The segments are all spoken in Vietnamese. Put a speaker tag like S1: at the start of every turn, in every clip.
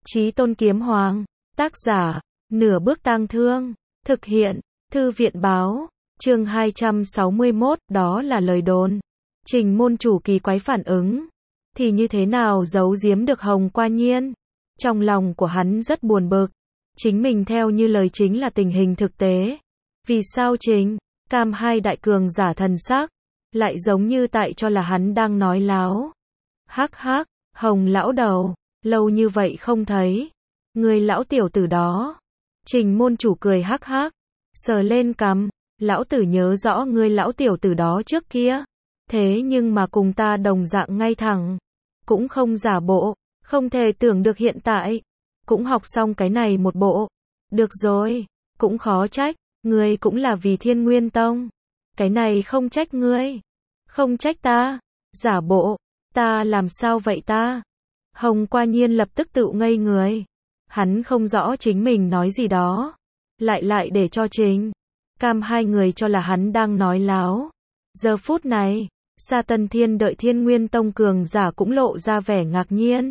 S1: Chí Tôn Kiếm Hoàng, tác giả, Nửa Bước Tang Thương, thực hiện, Thư viện báo, chương 261, đó là lời đồn. Trình môn chủ kỳ quái phản ứng, thì như thế nào giấu giếm được Hồng Qua Nhiên. Trong lòng của hắn rất buồn bực, chính mình theo như lời chính là tình hình thực tế. Vì sao Trình, Cam hai đại cường giả thần sắc, lại giống như tại cho là hắn đang nói láo. Hắc hắc, Hồng lão đầu, lâu như vậy không thấy. Người lão tiểu tử đó. Trình môn chủ cười hắc hắc, sờ lên cằm, lão tử nhớ rõ người lão tiểu tử đó trước kia. Thế nhưng mà cùng ta đồng dạng ngay thẳng, cũng không giả bộ, không thể tưởng được hiện tại, cũng học xong cái này một bộ. Được rồi, cũng khó trách, ngươi cũng là vì Thiên Nguyên Tông. Cái này không trách ngươi, không trách ta, giả bộ, ta làm sao vậy ta? Hồng Qua Nhiên lập tức tự ngây người, hắn không rõ chính mình nói gì đó, lại để cho Trình, Cam hai người cho là hắn đang nói láo. Giờ phút này, Sa Tân Thiên đợi Thiên Nguyên Tông cường giả cũng lộ ra vẻ ngạc nhiên.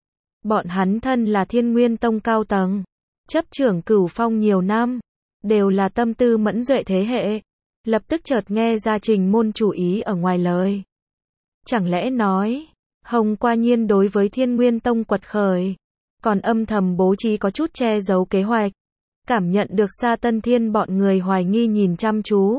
S1: Bọn hắn thân là Thiên Nguyên Tông cao tầng, chấp trưởng Cửu Phong nhiều năm, đều là tâm tư mẫn duệ thế hệ, lập tức chợt nghe ra Trình môn chủ ý ở ngoài lời. Chẳng lẽ nói, Hồng Qua Nhiên đối với Thiên Nguyên Tông quật khởi, còn âm thầm bố trí có chút che giấu kế hoạch. Cảm nhận được Sa Tân Thiên bọn người hoài nghi nhìn chăm chú,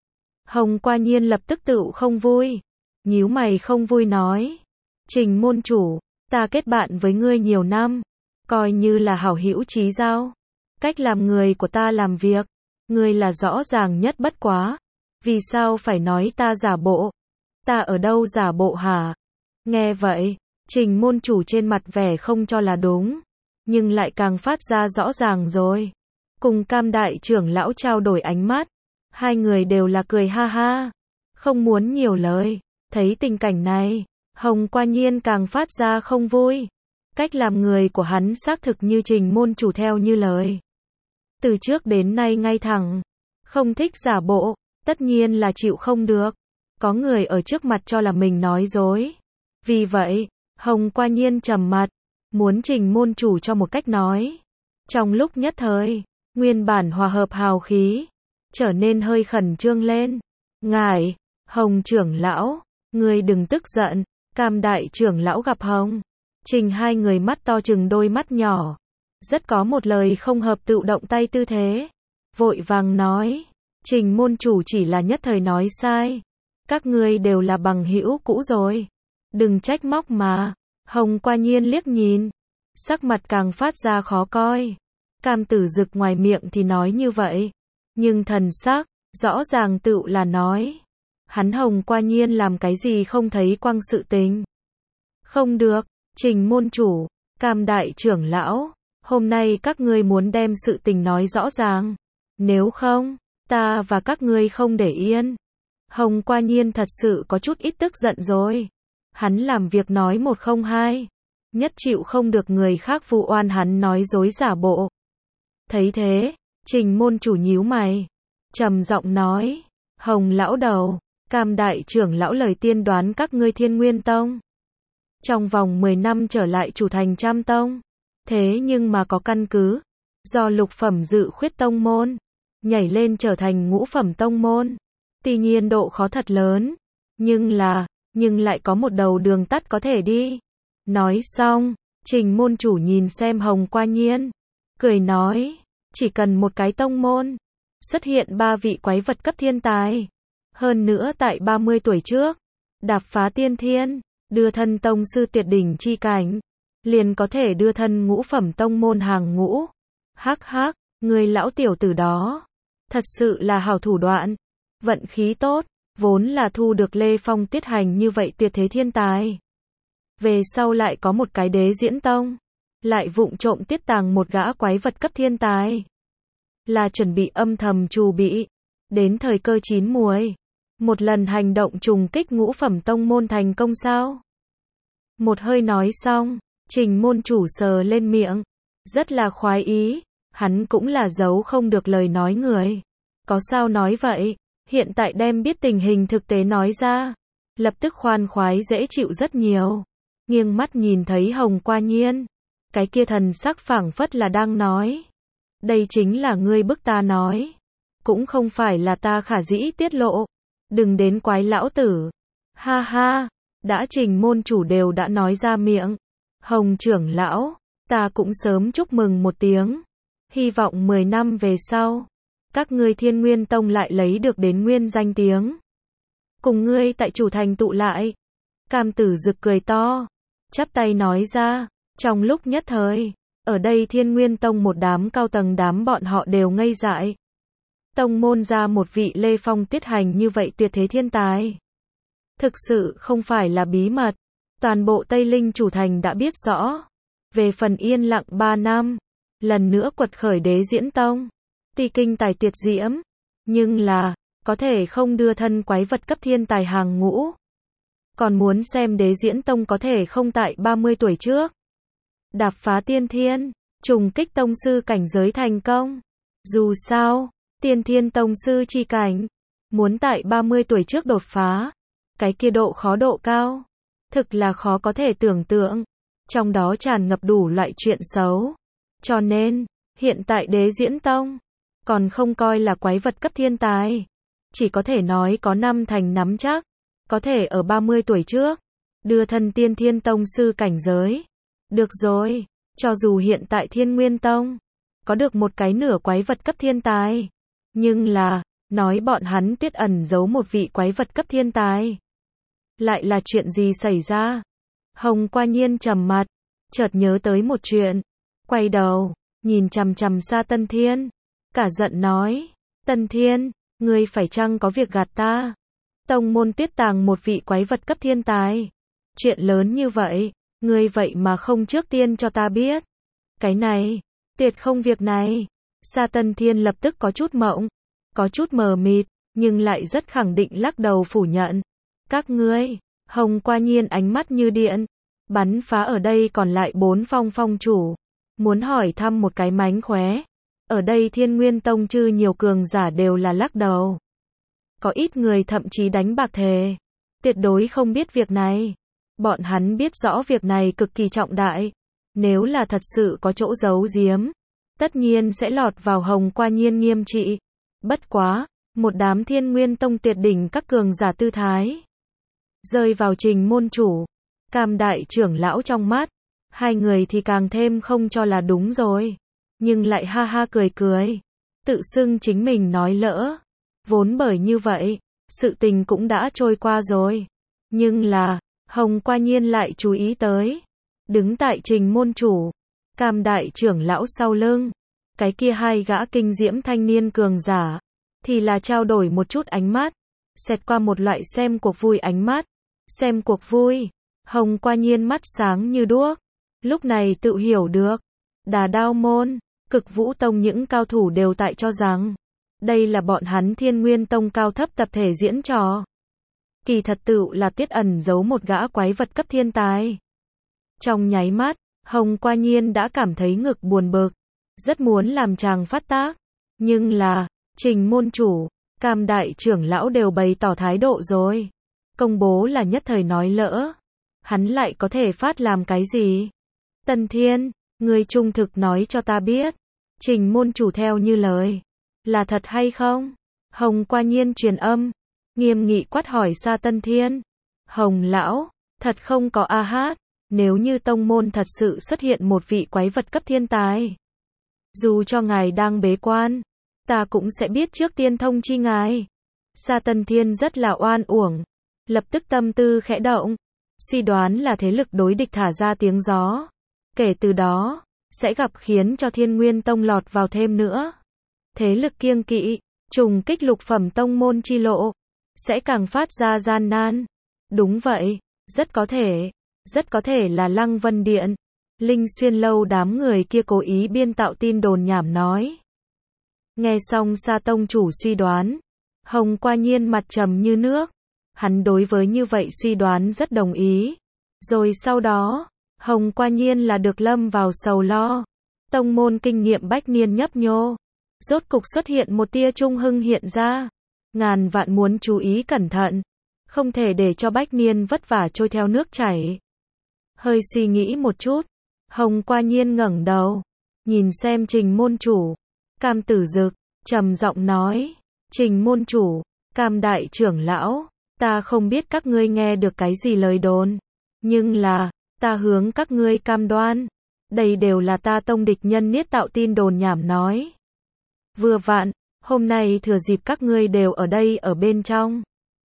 S1: Hồng Qua Nhiên lập tức tự không vui, nhíu mày không vui nói, Trình môn chủ, ta kết bạn với ngươi nhiều năm, coi như là hảo hữu chí giao. Cách làm người của ta làm việc, ngươi là rõ ràng nhất bất quá. Vì sao phải nói ta giả bộ? Ta ở đâu giả bộ hả? Nghe vậy, Trình môn chủ trên mặt vẻ không cho là đúng, nhưng lại càng phát ra rõ ràng rồi. Cùng Cam đại trưởng lão trao đổi ánh mắt, hai người đều là cười ha ha, không muốn nhiều lời. Thấy tình cảnh này, Hồng Qua Nhiên càng phát ra không vui. Cách làm người của hắn xác thực như Trình môn chủ theo như lời. Từ trước đến nay ngay thẳng, không thích giả bộ, tất nhiên là chịu không được. Có người ở trước mặt cho là mình nói dối. Vì vậy, Hồng Qua Nhiên trầm mặt, muốn Trình môn chủ cho một cách nói. Trong lúc nhất thời, nguyên bản hòa hợp hào khí, trở nên hơi khẩn trương lên. Ngài, Hồng trưởng lão, ngươi đừng tức giận. Cam đại trưởng lão gặp Hồng Trình hai người mắt to chừng đôi mắt nhỏ, rất có một lời không hợp tự động tay tư thế, vội vàng nói, Trình môn chủ chỉ là nhất thời nói sai, các ngươi đều là bằng hữu cũ rồi, đừng trách móc mà. Hồng Qua Nhiên liếc nhìn, sắc mặt càng phát ra khó coi. Cam tử dực ngoài miệng thì nói như vậy, nhưng thần sắc, rõ ràng tự là nói, hắn Hồng Qua Nhiên làm cái gì không thấy quăng sự tình. Không được, Trình môn chủ, Cam đại trưởng lão, hôm nay các ngươi muốn đem sự tình nói rõ ràng, nếu không, ta và các ngươi không để yên. Hồng Qua Nhiên thật sự có chút ít tức giận rồi. Hắn làm việc nói một không hai, nhất chịu không được người khác vu oan hắn nói dối giả bộ. Thấy thế, Trình môn chủ nhíu mày, trầm giọng nói, Hồng lão đầu, Cam đại trưởng lão lời tiên đoán các ngươi Thiên Nguyên Tông trong vòng 10 năm trở lại chủ thành Trăm Tông. Thế nhưng mà có căn cứ, do lục phẩm dự khuyết tông môn, nhảy lên trở thành ngũ phẩm tông môn. Tuy nhiên độ khó thật lớn, nhưng lại có một đầu đường tắt có thể đi. Nói xong, Trình môn chủ nhìn xem Hồng Qua Nhiên, cười nói, chỉ cần một cái tông môn, xuất hiện 3 vị quái vật cấp thiên tài. Hơn nữa tại 30 tuổi trước, đạp phá tiên thiên, đưa thân tông sư tuyệt đỉnh chi cảnh, liền có thể đưa thân ngũ phẩm tông môn hàng ngũ. Hắc hắc, người lão tiểu tử đó, thật sự là hảo thủ đoạn, vận khí tốt, vốn là thu được Lê Phong Tiết Hành như vậy tuyệt thế thiên tài. Về sau lại có một cái Đế Diễn Tông, lại vụng trộm tiết tàng một gã quái vật cấp thiên tài. Là chuẩn bị âm thầm trù bị, đến thời cơ chín muồi, một lần hành động trùng kích ngũ phẩm tông môn thành công sao? Một hơi nói xong, Trình môn chủ sờ lên miệng, rất là khoái ý, hắn cũng là giấu không được lời nói người. Có sao nói vậy, hiện tại đem biết tình hình thực tế nói ra, lập tức khoan khoái dễ chịu rất nhiều. Nghiêng mắt nhìn thấy Hồng Qua Nhiên, Cái kia thần sắc phảng phất là đang nói. Đây chính là ngươi bức ta nói. Cũng không phải là ta khả dĩ tiết lộ. Đừng đến quái lão tử. Ha ha, đã Trình môn chủ đều đã nói ra miệng. Hồng trưởng lão, ta cũng sớm chúc mừng một tiếng. Hy vọng 10 năm về sau, các ngươi Thiên Nguyên Tông lại lấy được đến nguyên danh tiếng. Cùng ngươi tại chủ thành tụ lại. Cam Tử Dực cười to, chắp tay nói ra, trong lúc nhất thời, ở đây Thiên Nguyên Tông một đám cao tầng đám bọn họ đều ngây dại. Tông môn ra một vị Lê Phong Tiết Hành như vậy tuyệt thế thiên tài. Thực sự không phải là bí mật, toàn bộ Tây Linh chủ thành đã biết rõ. Về phần yên lặng 3 năm, lần nữa quật khởi Đế Diễn Tông, tuy kinh tài tuyệt diễm, nhưng là, có thể không đưa thân quái vật cấp thiên tài hàng ngũ. Còn muốn xem Đế Diễn Tông có thể không tại 30 tuổi trước đạp phá tiên thiên, trùng kích tông sư cảnh giới thành công. Dù sao, tiên thiên tông sư chi cảnh, muốn tại 30 tuổi trước đột phá, cái kia độ khó độ cao, thực là khó có thể tưởng tượng, trong đó tràn ngập đủ loại chuyện xấu. Cho nên, hiện tại Đế Diễn Tông, còn không coi là quái vật cấp thiên tài, chỉ có thể nói có 5 thành nắm chắc, có thể ở 30 tuổi trước, đưa thân tiên thiên tông sư cảnh giới. Được rồi, cho dù hiện tại Thiên Nguyên Tông, có được một cái nửa quái vật cấp thiên tài, nhưng là, nói bọn hắn Tiết ẩn giấu một vị quái vật cấp thiên tài. Lại là chuyện gì xảy ra? Hồng Qua Nhiên trầm mặt, chợt nhớ tới một chuyện, quay đầu, nhìn chằm chằm Sa Tân Thiên, cả giận nói, Tân Thiên, ngươi phải chăng có việc gạt ta? Tông môn Tiết tàng một vị quái vật cấp thiên tài. Chuyện lớn như vậy, ngươi vậy mà không trước tiên cho ta biết. Cái này, tuyệt không việc này. Sa Tân Thiên lập tức có chút mộng, có chút mờ mịt, nhưng lại rất khẳng định lắc đầu phủ nhận. Các ngươi, Hồng Qua Nhiên ánh mắt như điện, bắn phá ở đây còn lại 4 phong chủ. Muốn hỏi thăm một cái mánh khóe. Ở đây Thiên Nguyên Tông chư nhiều cường giả đều là lắc đầu. Có ít người thậm chí đánh bạc thề, tuyệt đối không biết việc này. Bọn hắn biết rõ việc này cực kỳ trọng đại. Nếu là thật sự có chỗ giấu giếm, tất nhiên sẽ lọt vào Hồng Qua Nhiên nghiêm trị. Bất quá, một đám Thiên Nguyên Tông tuyệt đỉnh các cường giả tư thái, rơi vào Trình môn chủ, Cam đại trưởng lão trong mắt. Hai người thì càng thêm không cho là đúng rồi. Nhưng lại ha ha cười cười, tự xưng chính mình nói lỡ. Vốn bởi như vậy, sự tình cũng đã trôi qua rồi. Nhưng là, Hồng Qua Nhiên lại chú ý tới. Đứng tại Trình môn chủ, Cam đại trưởng lão sau lưng, cái kia hai gã kinh diễm thanh niên cường giả, thì là trao đổi một chút ánh mắt, xẹt qua một loại xem cuộc vui ánh mắt. Xem cuộc vui, Hồng Qua Nhiên mắt sáng như đuốc, lúc này tự hiểu được. Đà Đao môn, Cực Vũ Tông những cao thủ đều tại cho rằng, đây là bọn hắn Thiên Nguyên Tông cao thấp tập thể diễn trò. Kỳ thật tựu là Tiết ẩn giấu một gã quái vật cấp thiên tài. Trong nháy mắt, Hồng Qua Nhiên đã cảm thấy ngực buồn bực, rất muốn làm chàng phát tác. Nhưng là, Trình môn chủ, Cam đại trưởng lão đều bày tỏ thái độ rồi. Công bố là nhất thời nói lỡ. Hắn lại có thể phát làm cái gì? Tân Thiên, ngươi trung thực nói cho ta biết. Trình môn chủ theo như lời, là thật hay không? Hồng Qua Nhiên truyền âm, nghiêm nghị quát hỏi Sa Tân Thiên. Hồng lão, thật không có a hát. Nếu như tông môn thật sự xuất hiện một vị quái vật cấp thiên tài, dù cho ngài đang bế quan, ta cũng sẽ biết trước tiên thông chi ngài. Sa Tân Thiên rất là oan uổng, lập tức tâm tư khẽ động, suy đoán là thế lực đối địch thả ra tiếng gió. Kể từ đó, sẽ gặp khiến cho Thiên Nguyên Tông lọt vào thêm nữa. Thế lực kiêng kỵ, trùng kích lục phẩm tông môn chi lộ, sẽ càng phát ra gian nan. Đúng vậy, rất có thể là Lăng Vân Điện, Linh Xuyên Lâu đám người kia cố ý biên tạo tin đồn nhảm nói. Nghe xong Sa tông chủ suy đoán, Hồng Qua Nhiên mặt trầm như nước. Hắn đối với như vậy suy đoán rất đồng ý. Rồi sau đó, Hồng Qua Nhiên là được lâm vào sầu lo. Tông môn kinh nghiệm bách niên nhấp nhô, rốt cục xuất hiện một tia trung hưng hiện ra. Ngàn vạn muốn chú ý cẩn thận, không thể để cho bách niên vất vả trôi theo nước chảy. Hơi suy nghĩ một chút, Hồng Qua Nhiên ngẩng đầu, nhìn xem Trình môn chủ. Cam Tử Dực, trầm giọng nói, Trình môn chủ, Cam đại trưởng lão, ta không biết các ngươi nghe được cái gì lời đồn, nhưng là, ta hướng các ngươi cam đoan, đây đều là ta tông địch nhân niết tạo tin đồn nhảm nói. Vừa vặn, hôm nay thừa dịp các ngươi đều ở đây ở bên trong.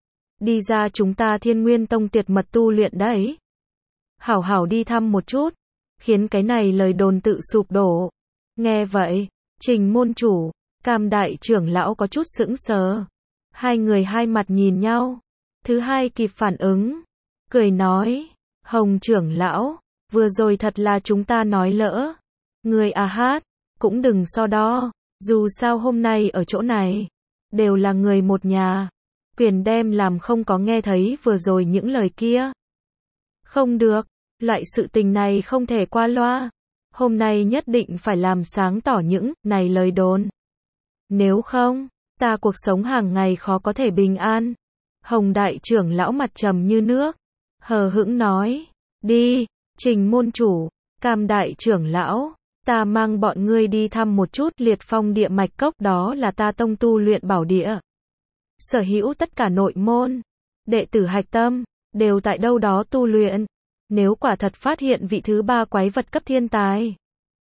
S1: Đi ra chúng ta Thiên Nguyên Tông tuyệt mật tu luyện đấy. Hảo hảo đi thăm một chút, khiến cái này lời đồn tự sụp đổ. Nghe vậy, Trình môn chủ, Cam đại trưởng lão có chút sững sờ. Hai người hai mặt nhìn nhau. Thứ hai kịp phản ứng, cười nói, Hồng trưởng lão, vừa rồi thật là chúng ta nói lỡ. Người à hát, cũng đừng so đo, dù sao hôm nay ở chỗ này, đều là người một nhà. Quyền đem làm không có nghe thấy vừa rồi những lời kia. Không được, loại sự tình này không thể qua loa. Hôm nay nhất định phải làm sáng tỏ những này lời đồn. Nếu không, ta cuộc sống hàng ngày khó có thể bình an. Hồng đại trưởng lão mặt trầm như nước, hờ hững nói, đi, Trình môn chủ, Cam đại trưởng lão, ta mang bọn ngươi đi thăm một chút Liệt Phong địa mạch cốc, đó là ta tông tu luyện bảo địa. Sở hữu tất cả nội môn, đệ tử hạch tâm, đều tại đâu đó tu luyện. Nếu quả thật phát hiện vị thứ ba quái vật cấp thiên tài,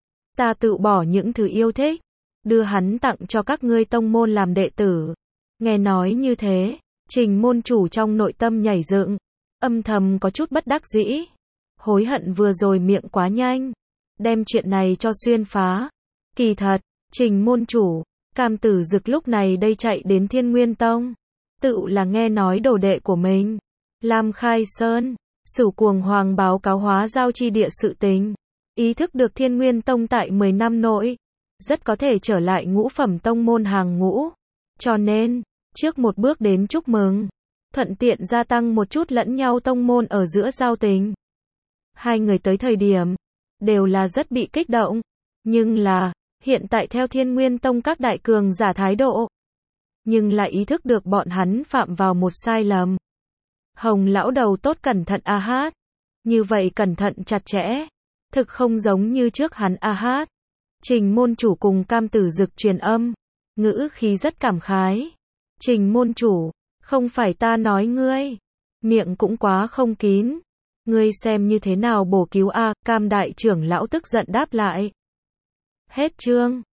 S1: ta tự bỏ những thứ yêu thích, đưa hắn tặng cho các ngươi tông môn làm đệ tử. Nghe nói như thế, Trình môn chủ trong nội tâm nhảy dựng, âm thầm có chút bất đắc dĩ, hối hận vừa rồi miệng quá nhanh, đem chuyện này cho xuyên phá. Kỳ thật, Trình môn chủ, Cam Tử Dực lúc này đây chạy đến Thiên Nguyên Tông, tự là nghe nói đồ đệ của mình, Lam Khai Sơn, Sửu Cuồng Hoàng báo cáo hóa giao chi địa sự tình, ý thức được Thiên Nguyên Tông tại 10 năm nội, rất có thể trở lại ngũ phẩm tông môn hàng ngũ, cho nên, trước một bước đến chúc mừng, thuận tiện gia tăng một chút lẫn nhau tông môn ở giữa giao tình. Hai người tới thời điểm, đều là rất bị kích động, nhưng là, hiện tại theo Thiên Nguyên Tông các đại cường giả thái độ, nhưng lại ý thức được bọn hắn phạm vào một sai lầm. Hồng lão đầu tốt cẩn thận a hát, như vậy cẩn thận chặt chẽ, thực không giống như trước hắn a hát. Trình môn chủ cùng Cam Tử Dực truyền âm, ngữ khí rất cảm khái. Trình môn chủ, không phải ta nói ngươi, miệng cũng quá không kín. Ngươi xem như thế nào bổ cứu a, Cam đại trưởng lão tức giận đáp lại. Hết chương.